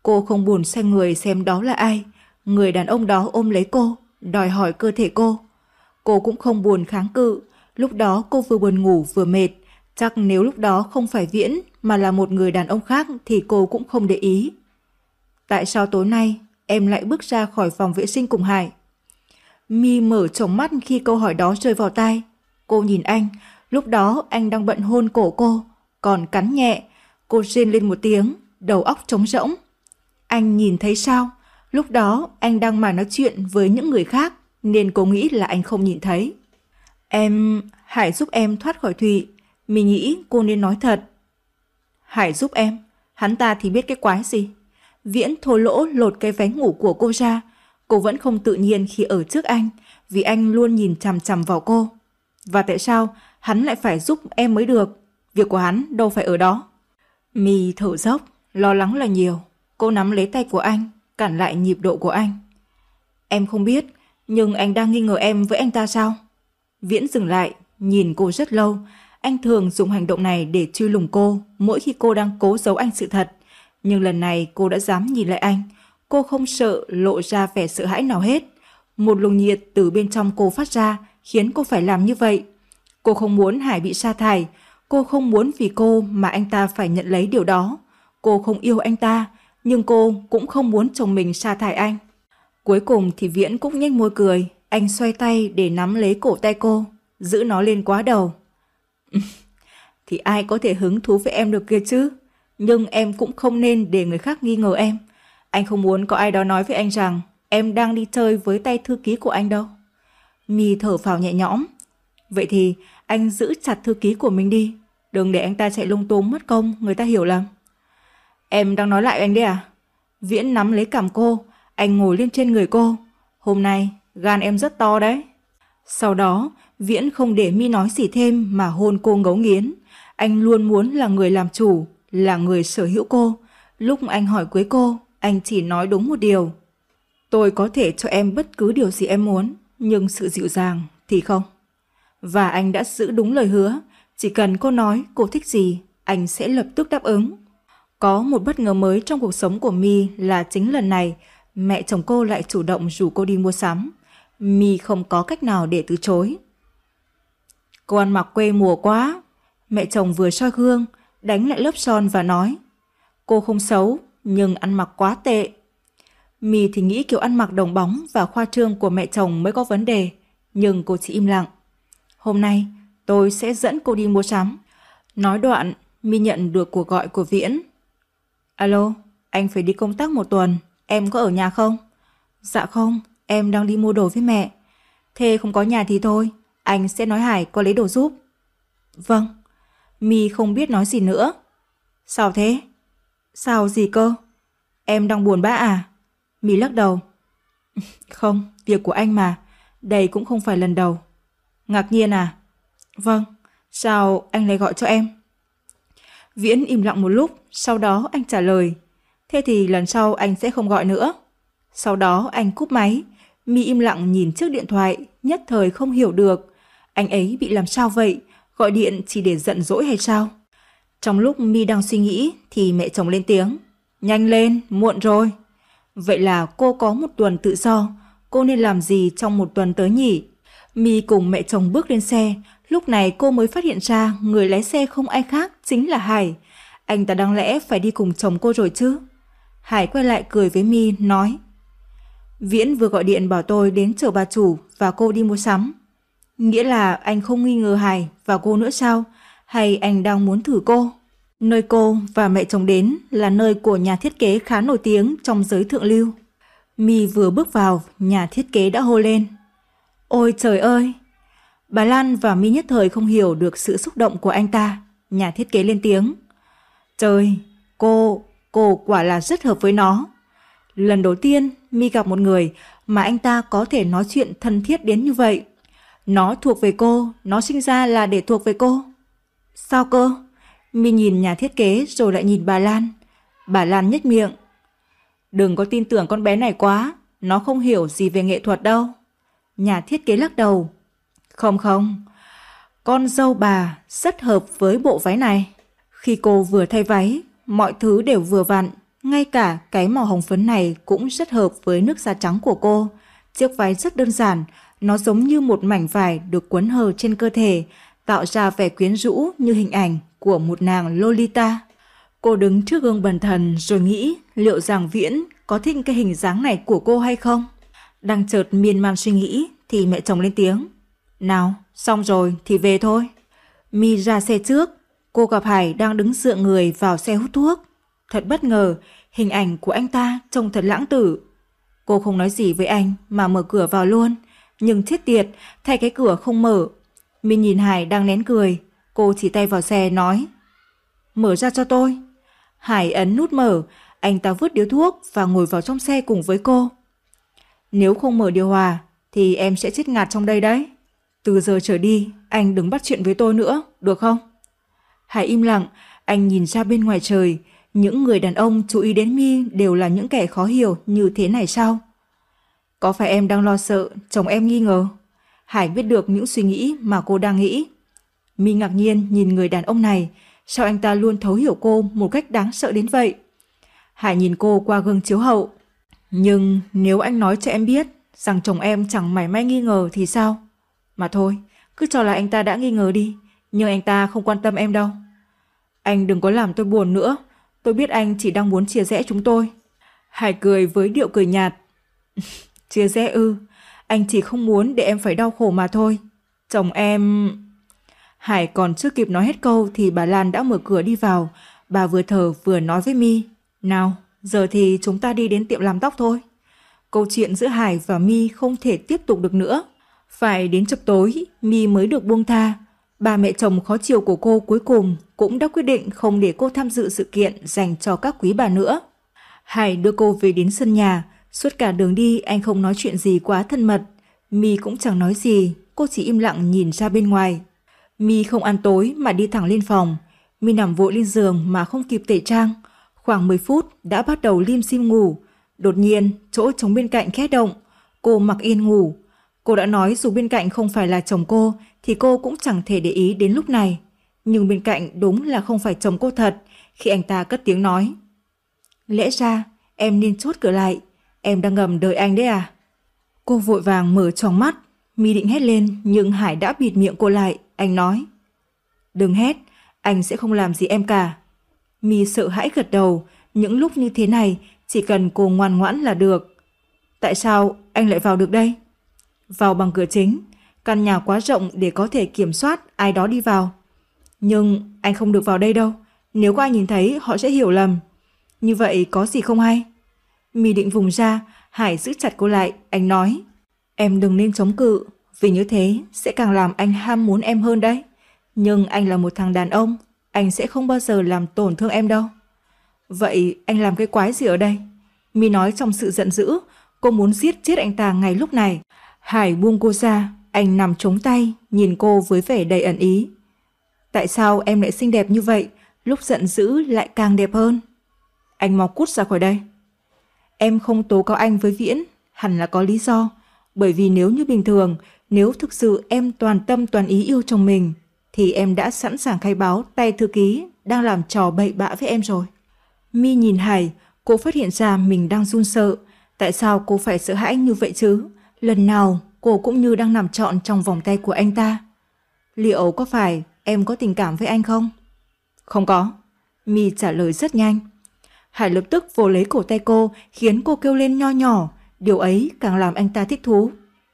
Cô không buồn xoay người xem đó là ai. Người đàn ông đó ôm lấy cô, đòi hỏi cơ thể cô. Cô cũng không buồn kháng cự. Lúc đó cô vừa buồn ngủ vừa mệt. Chắc nếu lúc đó không phải Viễn mà là một người đàn ông khác thì cô cũng không để ý. Tại sao tối nay em lại bước ra khỏi phòng vệ sinh cùng Hải? My mở tròng mắt khi câu hỏi đó rơi vào tai. Cô nhìn anh. Lúc đó anh đang bận hôn cổ cô, còn cắn nhẹ. Cô rên lên một tiếng, đầu óc trống rỗng. Anh nhìn thấy sao? Lúc đó anh đang mà nói chuyện với những người khác, nên cô nghĩ là anh không nhìn thấy. Em... Hải giúp em thoát khỏi Thụy. Mình nghĩ cô nên nói thật. Hải giúp em? Hắn ta thì biết cái quái gì? Viễn thô lỗ lột cái váy ngủ của cô ra. Cô vẫn không tự nhiên khi ở trước anh, vì anh luôn nhìn chằm chằm vào cô. Và tại sao hắn lại phải giúp em mới được? Việc của hắn đâu phải ở đó. My thở dốc, lo lắng là nhiều. Cô nắm lấy tay của anh, cản lại nhịp độ của anh. Em không biết, nhưng anh đang nghi ngờ em với anh ta sao? Viễn dừng lại, nhìn cô rất lâu. Anh thường dùng hành động này để truy lùng cô mỗi khi cô đang cố giấu anh sự thật. Nhưng lần này cô đã dám nhìn lại anh. Cô không sợ lộ ra vẻ sợ hãi nào hết. Một luồng nhiệt từ bên trong cô phát ra khiến cô phải làm như vậy. Cô không muốn Hải bị sa thải. Cô không muốn vì cô mà anh ta phải nhận lấy điều đó. Cô không yêu anh ta, nhưng cô cũng không muốn chồng mình sa thải anh. Cuối cùng thì Viễn cũng nhếch môi cười. Anh xoay tay để nắm lấy cổ tay cô, giữ nó lên quá đầu. Thì ai có thể hứng thú với em được kia chứ? Nhưng em cũng không nên để người khác nghi ngờ em. Anh không muốn có ai đó nói với anh rằng em đang đi chơi với tay thư ký của anh đâu. My thở phào nhẹ nhõm. Vậy thì anh giữ chặt thư ký của mình đi. Đừng để anh ta chạy lung tung mất công, người ta hiểu lầm. Em đang nói lại anh đấy à? Viễn nắm lấy cằm cô. Anh ngồi lên trên người cô. Hôm nay gan em rất to đấy. Sau đó Viễn không để My nói gì thêm mà hôn cô ngấu nghiến. Anh luôn muốn là người làm chủ, là người sở hữu cô. Lúc anh hỏi cưới cô, anh chỉ nói đúng một điều. Tôi có thể cho em bất cứ điều gì em muốn, nhưng sự dịu dàng thì không. Và anh đã giữ đúng lời hứa. Chỉ cần cô nói cô thích gì, anh sẽ lập tức đáp ứng. Có một bất ngờ mới trong cuộc sống của My là chính lần này, mẹ chồng cô lại chủ động rủ cô đi mua sắm. My không có cách nào để từ chối. Cô ăn mặc quê mùa quá. Mẹ chồng vừa soi gương, đánh lại lớp son và nói. Cô không xấu, nhưng ăn mặc quá tệ. My thì nghĩ kiểu ăn mặc đồng bóng và khoa trương của mẹ chồng mới có vấn đề, nhưng cô chỉ im lặng. Hôm nay tôi sẽ dẫn cô đi mua sắm. Nói đoạn, My nhận được cuộc gọi của Viễn. Alo, anh phải đi công tác một tuần, em có ở nhà không? Dạ không, em đang đi mua đồ với mẹ. Thế không có nhà thì thôi, anh sẽ nói Hải có lấy đồ giúp. Vâng. My không biết nói gì nữa. Sao thế? Sao gì cơ? Em đang buồn bã à? My lắc đầu. Không, việc của anh mà. Đây cũng không phải lần đầu. Ngạc nhiên à? Vâng. Sao anh lại gọi cho em? Viễn im lặng một lúc, sau đó anh trả lời. Thế thì lần sau anh sẽ không gọi nữa. Sau đó anh cúp máy. My im lặng nhìn chiếc điện thoại, nhất thời không hiểu được. Anh ấy bị làm sao vậy? Gọi điện chỉ để giận dỗi hay sao? Trong lúc My đang suy nghĩ thì mẹ chồng lên tiếng. Nhanh lên, muộn rồi. Vậy là cô có một tuần tự do. Cô nên làm gì trong một tuần tới nhỉ? My cùng mẹ chồng bước lên xe. Lúc này cô mới phát hiện ra người lái xe không ai khác chính là Hải. Anh ta đáng lẽ phải đi cùng chồng cô rồi chứ? Hải quay lại cười với My nói. Viễn vừa gọi điện bảo tôi đến chở bà chủ và cô đi mua sắm. Nghĩa là anh không nghi ngờ Hải và cô nữa sao? Hay anh đang muốn thử cô? Nơi cô và mẹ chồng đến là nơi của nhà thiết kế khá nổi tiếng trong giới thượng lưu. My vừa bước vào, nhà thiết kế đã hô lên. Ôi trời ơi! Bà Lan và My nhất thời không hiểu được sự xúc động của anh ta. Nhà thiết kế lên tiếng. Trời, cô, cô quả là rất hợp với nó. Lần đầu tiên My gặp một người mà anh ta có thể nói chuyện thân thiết đến như vậy. Nó thuộc về cô, nó sinh ra là để thuộc về cô. Sao cơ? My nhìn nhà thiết kế rồi lại nhìn bà Lan. Bà Lan nhếch miệng. Đừng có tin tưởng con bé này quá, nó không hiểu gì về nghệ thuật đâu. Nhà thiết kế lắc đầu. Không không, con dâu bà rất hợp với bộ váy này. Khi cô vừa thay váy, mọi thứ đều vừa vặn, Ngay cả cái màu hồng phấn này cũng rất hợp với nước da trắng của cô. Chiếc váy rất đơn giản, nó giống như một mảnh vải được quấn hờ trên cơ thể, tạo ra vẻ quyến rũ như hình ảnh của một nàng Lolita. Cô đứng trước gương bần thần rồi nghĩ liệu Giang Viễn có thích cái hình dáng này của cô hay không. Đang chợt miên man suy nghĩ thì mẹ chồng lên tiếng. Nào, xong rồi thì về thôi. My ra xe trước, cô gặp Hải đang đứng dựa người vào xe hút thuốc. Thật bất ngờ, hình ảnh của anh ta trông thật lãng tử. Cô không nói gì với anh mà mở cửa vào luôn, nhưng chết tiệt, thay cái cửa không mở. My nhìn Hải đang nén cười, cô chỉ tay vào xe nói. Mở ra cho tôi. Hải ấn nút mở, anh ta vứt điếu thuốc và ngồi vào trong xe cùng với cô. Nếu không mở điều hòa thì em sẽ chết ngạt trong đây đấy. Từ giờ trở đi, anh đừng bắt chuyện với tôi nữa, được không? Hải im lặng, anh nhìn ra bên ngoài trời. Những người đàn ông chú ý đến My đều là những kẻ khó hiểu như thế này sao? Có phải em đang lo sợ chồng em nghi ngờ? Hải biết được những suy nghĩ mà cô đang nghĩ. My ngạc nhiên nhìn người đàn ông này. Sao anh ta luôn thấu hiểu cô một cách đáng sợ đến vậy? Hải nhìn cô qua gương chiếu hậu. Nhưng nếu anh nói cho em biết rằng chồng em chẳng mảy may nghi ngờ thì sao? Mà thôi, cứ cho là anh ta đã nghi ngờ đi. Nhưng anh ta không quan tâm em đâu. Anh đừng có làm tôi buồn nữa. Tôi biết anh chỉ đang muốn chia rẽ chúng tôi. Hải cười với điệu cười nhạt. Chia rẽ ư? Anh chỉ không muốn để em phải đau khổ mà thôi. Chồng em... Hải còn chưa kịp nói hết câu thì bà Lan đã mở cửa đi vào. Bà vừa thở vừa nói với My. Nào, giờ thì chúng ta đi đến tiệm làm tóc thôi. Câu chuyện giữa Hải và My không thể tiếp tục được nữa. Phải đến chập tối, My mới được buông tha. Bà mẹ chồng khó chiều của cô cuối cùng cũng đã quyết định không để cô tham dự sự kiện dành cho các quý bà nữa. Hải đưa cô về đến sân nhà. Suốt cả đường đi anh không nói chuyện gì quá thân mật. My cũng chẳng nói gì, cô chỉ im lặng nhìn ra bên ngoài. My không ăn tối mà đi thẳng lên phòng. My nằm vội lên giường mà không kịp tẩy trang. Khoảng mười phút đã bắt đầu lim dim ngủ. Đột nhiên chỗ trống bên cạnh khẽ động. Cô mặc yên ngủ. Cô đã nói dù bên cạnh không phải là chồng cô thì cô cũng chẳng thể để ý đến lúc này. Nhưng bên cạnh đúng là không phải chồng cô thật khi anh ta cất tiếng nói. Lẽ ra em nên chốt cửa lại. Em đang ngầm đợi anh đấy à? Cô vội vàng mở tròn mắt. My định hét lên nhưng Hải đã bịt miệng cô lại. Anh nói. Đừng hét, anh sẽ không làm gì em cả. My sợ hãi gật đầu. Những lúc như thế này chỉ cần cô ngoan ngoãn là được. Tại sao anh lại vào được đây? Vào bằng cửa chính. Căn nhà quá rộng để có thể kiểm soát ai đó đi vào. Nhưng anh không được vào đây đâu. Nếu có ai nhìn thấy họ sẽ hiểu lầm. Như vậy có gì không hay? My định vùng ra. Hải giữ chặt cô lại. Anh nói. Em đừng nên chống cự. Vì như thế sẽ càng làm anh ham muốn em hơn đấy. Nhưng anh là một thằng đàn ông. Anh sẽ không bao giờ làm tổn thương em đâu. Vậy anh làm cái quái gì ở đây? My nói trong sự giận dữ. Cô muốn giết chết anh ta ngay lúc này. Hải buông cô ra. Anh nằm chống tay nhìn cô với vẻ đầy ẩn ý. Tại sao em lại xinh đẹp như vậy? Lúc giận dữ lại càng đẹp hơn. Anh mau cút ra khỏi đây. Em không tố cáo anh với Viễn. Hẳn là có lý do. Bởi vì nếu như bình thường, nếu thực sự em toàn tâm toàn ý yêu chồng mình, thì em đã sẵn sàng khai báo tay thư ký đang làm trò bậy bạ với em rồi. My nhìn Hải, cô phát hiện ra mình đang run sợ. Tại sao cô phải sợ hãi như vậy chứ? Lần nào cô cũng như đang nằm trọn trong vòng tay của anh ta. Liệu có phải em có tình cảm với anh không? Không có. My trả lời rất nhanh. Hải lập tức vồ lấy cổ tay cô, khiến cô kêu lên nho nhỏ. Điều ấy càng làm anh ta thích thú.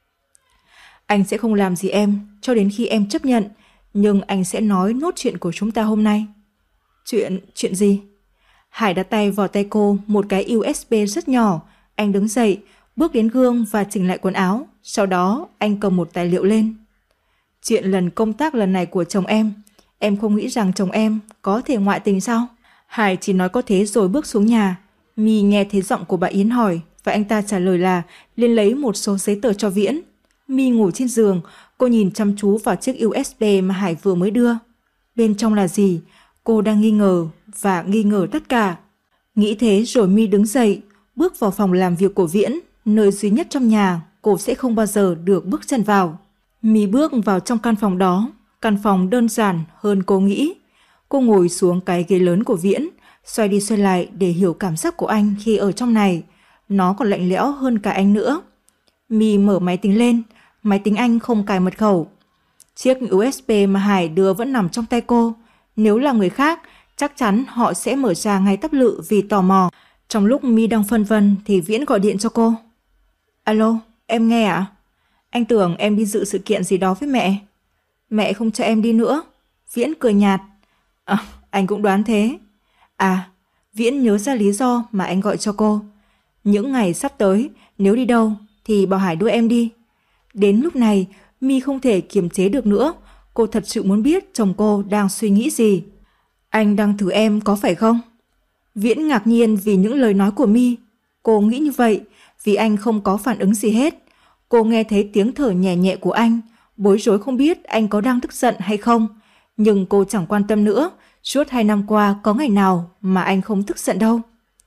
Anh sẽ không làm gì em cho đến khi em chấp nhận. Nhưng anh sẽ nói nốt chuyện của chúng ta hôm nay. Chuyện... chuyện gì? Hải đặt tay vào tay cô một cái u ét bê rất nhỏ. Anh đứng dậy, bước đến gương và chỉnh lại quần áo. Sau đó anh cầm một tài liệu lên. Chuyện lần công tác lần này của chồng em. Em không nghĩ rằng chồng em có thể ngoại tình sao? Hải chỉ nói có thế rồi bước xuống nhà. My nghe thấy giọng của bà Yến hỏi và anh ta trả lời là lên lấy một số giấy tờ cho Viễn. My ngủ trên giường, cô nhìn chăm chú vào chiếc u ét bê mà Hải vừa mới đưa. Bên trong là gì? Cô đang nghi ngờ và nghi ngờ tất cả. Nghĩ thế rồi My đứng dậy, bước vào phòng làm việc của Viễn, nơi duy nhất trong nhà cô sẽ không bao giờ được bước chân vào. My bước vào trong căn phòng đó. Căn phòng đơn giản hơn cô nghĩ. Cô ngồi xuống cái ghế lớn của Viễn, xoay đi xoay lại để hiểu cảm giác của anh khi ở trong này. Nó còn lạnh lẽo hơn cả anh nữa. My mở máy tính lên, máy tính anh không cài mật khẩu. Chiếc u ét bê mà Hải đưa vẫn nằm trong tay cô. Nếu là người khác, chắc chắn họ sẽ mở ra ngay tắp lự vì tò mò. Trong lúc My đang phân vân thì Viễn gọi điện cho cô. Alo, em nghe ạ? À? Anh tưởng em đi dự sự kiện gì đó với mẹ. Mẹ không cho em đi nữa. Viễn cười nhạt. À, anh cũng đoán thế. À, Viễn nhớ ra lý do mà anh gọi cho cô. Những ngày sắp tới, nếu đi đâu thì bảo Hải đưa em đi. Đến lúc này, My không thể kiềm chế được nữa. Cô thật sự muốn biết chồng cô đang suy nghĩ gì. Anh đang thử em có phải không? Viễn ngạc nhiên vì những lời nói của My. Cô nghĩ như vậy vì anh không có phản ứng gì hết. Cô nghe thấy tiếng thở nhẹ nhẹ của anh, bối rối không biết anh có đang tức giận hay không. Nhưng cô chẳng quan tâm nữa. Suốt hai năm qua có ngày nào mà anh không tức giận đâu.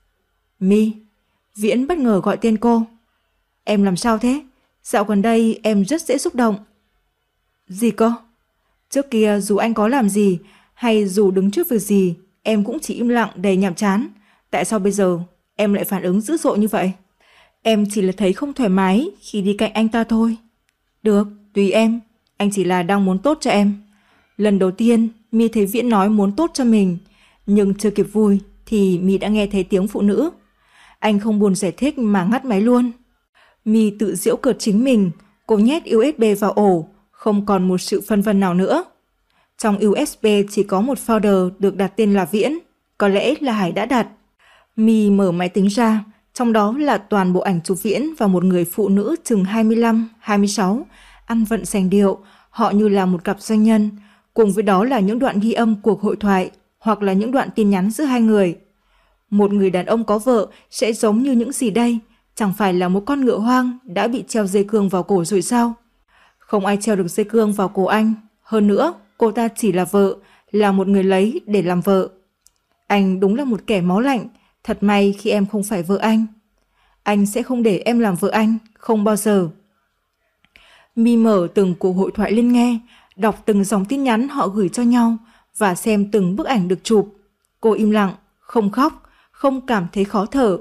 My. Viễn bất ngờ gọi tên cô. Em làm sao thế? Dạo gần đây em rất dễ xúc động. Gì cơ? Trước kia dù anh có làm gì hay dù đứng trước việc gì, em cũng chỉ im lặng đầy nhàm chán. Tại sao bây giờ em lại phản ứng dữ dội như vậy? Em chỉ là thấy không thoải mái khi đi cạnh anh ta thôi. Được, tùy em. Anh chỉ là đang muốn tốt cho em. Lần đầu tiên My thấy Viễn nói muốn tốt cho mình, nhưng chưa kịp vui thì My đã nghe thấy tiếng phụ nữ. Anh không buồn giải thích mà ngắt máy luôn. My tự giễu cợt chính mình. Cô nhét u ét bê vào ổ, không còn một sự phân vân nào nữa. Trong u ét bê chỉ có một folder được đặt tên là Viễn. Có lẽ là Hải đã đặt. My mở máy tính ra. Trong đó là toàn bộ ảnh chụp Viễn và một người phụ nữ chừng hai mươi lăm hai mươi sáu, ăn vận sành điệu. Họ như là một cặp doanh nhân. Cùng với đó là những đoạn ghi âm cuộc hội thoại hoặc là những đoạn tin nhắn giữa hai người. Một người đàn ông có vợ sẽ giống như những gì đây? Chẳng phải là một con ngựa hoang đã bị treo dây cương vào cổ rồi sao? Không ai treo được dây cương vào cổ anh. Hơn nữa, cô ta chỉ là vợ, là một người lấy để làm vợ. Anh đúng là một kẻ máu lạnh. Thật may khi em không phải vợ anh. Anh sẽ không để em làm vợ anh, không bao giờ. My mở từng cuộc hội thoại lên nghe, đọc từng dòng tin nhắn họ gửi cho nhau và xem từng bức ảnh được chụp. Cô im lặng, không khóc, không cảm thấy khó thở.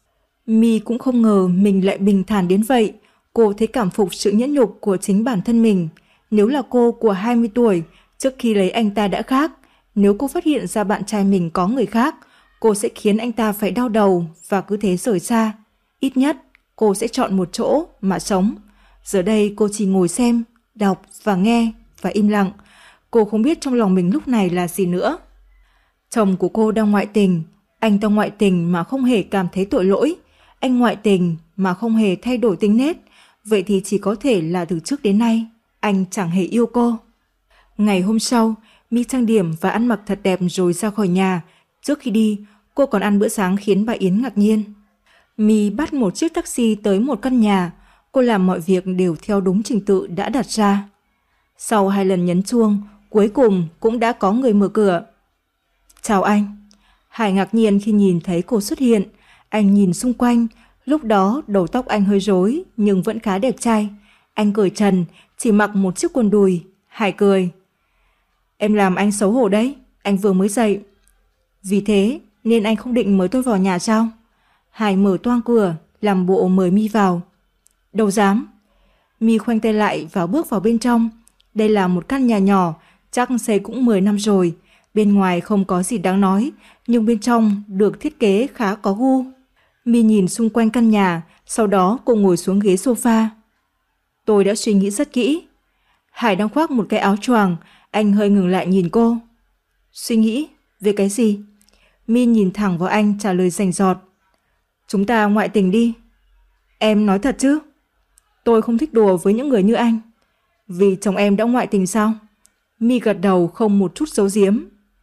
My cũng không ngờ mình lại bình thản đến vậy. Cô thấy cảm phục sự nhẫn nhục của chính bản thân mình. Nếu là cô của hai mươi tuổi, trước khi lấy anh ta đã khác. Nếu cô phát hiện ra bạn trai mình có người khác, cô sẽ khiến anh ta phải đau đầu và cứ thế rời xa. Ít nhất, cô sẽ chọn một chỗ mà sống. Giờ đây cô chỉ ngồi xem, đọc và nghe và im lặng. Cô không biết trong lòng mình lúc này là gì nữa. Chồng của cô đang ngoại tình. Anh ta ngoại tình mà không hề cảm thấy tội lỗi. Anh ngoại tình mà không hề thay đổi tính nết. Vậy thì chỉ có thể là từ trước đến nay anh chẳng hề yêu cô. Ngày hôm sau, My trang điểm và ăn mặc thật đẹp rồi ra khỏi nhà. Trước khi đi, cô còn ăn bữa sáng khiến bà Yến ngạc nhiên. My bắt một chiếc taxi tới một căn nhà. Cô làm mọi việc đều theo đúng trình tự đã đặt ra. Sau hai lần nhấn chuông, cuối cùng cũng đã có người mở cửa. Chào anh. Hải ngạc nhiên khi nhìn thấy cô xuất hiện. Anh nhìn xung quanh. Lúc đó đầu tóc anh hơi rối nhưng vẫn khá đẹp trai. Anh cởi trần, chỉ mặc một chiếc quần đùi. Hải cười. Em làm anh xấu hổ đấy. Anh vừa mới dậy. Vì thế nên anh không định mời tôi vào nhà sao? Hải mở toang cửa, làm bộ mời My vào. Đâu dám. My khoanh tay lại và bước vào bên trong. Đây là một căn nhà nhỏ, chắc xây cũng mười năm rồi. Bên ngoài không có gì đáng nói, nhưng bên trong được thiết kế khá có gu. My nhìn xung quanh căn nhà, sau đó cô ngồi xuống ghế sofa. Tôi đã suy nghĩ rất kỹ. Hải đang khoác một cái áo choàng, anh hơi ngừng lại nhìn cô. Suy nghĩ? Về cái gì? My nhìn thẳng vào anh trả lời rành rọt. Chúng ta ngoại tình đi. Em nói thật chứ? Tôi không thích đùa với những người như anh. Vì chồng em đã ngoại tình sao? My gật đầu không một chút giấu giếm.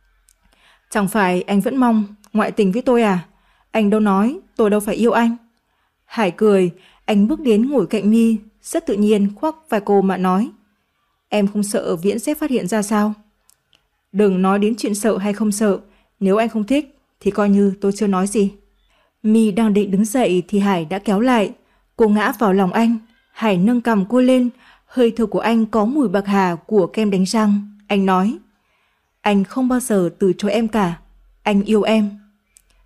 Chẳng phải anh vẫn mong ngoại tình với tôi à? Anh đâu nói tôi đâu phải yêu anh. Hải cười, anh bước đến ngồi cạnh My, rất tự nhiên khoác vai cô mà nói. Em không sợ Viễn sẽ phát hiện ra sao? Đừng nói đến chuyện sợ hay không sợ. Nếu anh không thích thì coi như tôi chưa nói gì. My đang định đứng dậy thì Hải đã kéo lại. Cô ngã vào lòng anh. Hải nâng cằm cô lên. Hơi thở của anh có mùi bạc hà của kem đánh răng. Anh nói. Anh không bao giờ từ chối em cả. Anh yêu em.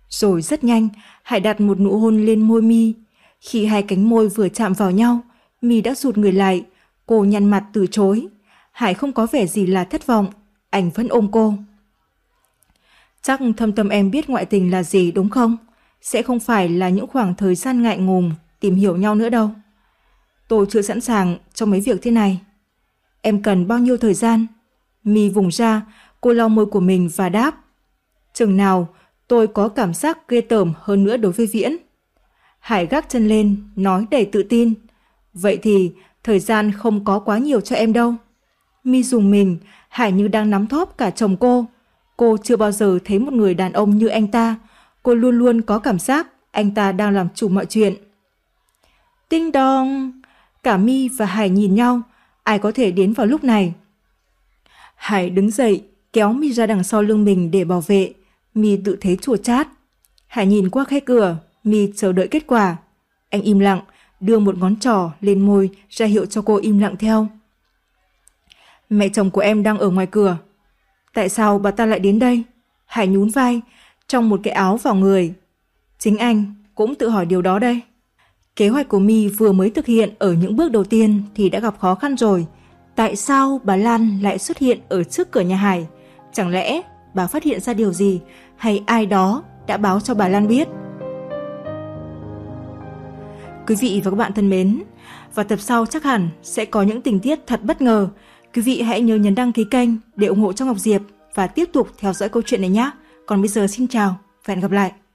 Rồi rất nhanh, Hải đặt một nụ hôn lên môi My. Khi hai cánh môi vừa chạm vào nhau, My đã rụt người lại, cô nhăn mặt từ chối. Hải không có vẻ gì là thất vọng, anh vẫn ôm cô. Chắc thâm tâm em biết ngoại tình là gì đúng không? Sẽ không phải là những khoảng thời gian ngại ngùng tìm hiểu nhau nữa đâu. Tôi chưa sẵn sàng cho mấy việc thế này. Em cần bao nhiêu thời gian? My vùng ra, cô lau môi của mình và đáp. Chừng nào tôi có cảm giác ghê tởm hơn nữa đối với Viễn. Hải gác chân lên, nói đầy tự tin. Vậy thì thời gian không có quá nhiều cho em đâu. My rùng mình, Hải như đang nắm thóp cả chồng cô. Cô chưa bao giờ thấy một người đàn ông như anh ta. Cô luôn luôn có cảm giác anh ta đang làm chủ mọi chuyện. Tinh đong! Cả My và Hải nhìn nhau, ai có thể đến vào lúc này. Hải đứng dậy, kéo My ra đằng sau lưng mình để bảo vệ. My tự thấy chua chát. Hải nhìn qua khe cửa, My chờ đợi kết quả. Anh im lặng, đưa một ngón trỏ lên môi ra hiệu cho cô im lặng theo. Mẹ chồng của em đang ở ngoài cửa. Tại sao bà ta lại đến đây? Hải nhún vai, trong một cái áo vào người. Chính anh cũng tự hỏi điều đó đây. Kế hoạch của My vừa mới thực hiện ở những bước đầu tiên thì đã gặp khó khăn rồi. Tại sao bà Lan lại xuất hiện ở trước cửa nhà Hải? Chẳng lẽ bà phát hiện ra điều gì hay ai đó đã báo cho bà Lan biết? Quý vị và các bạn thân mến, vào tập sau chắc hẳn sẽ có những tình tiết thật bất ngờ. Quý vị hãy nhớ nhấn đăng ký kênh để ủng hộ cho Ngọc Diệp và tiếp tục theo dõi câu chuyện này nhé. Còn bây giờ xin chào và hẹn gặp lại.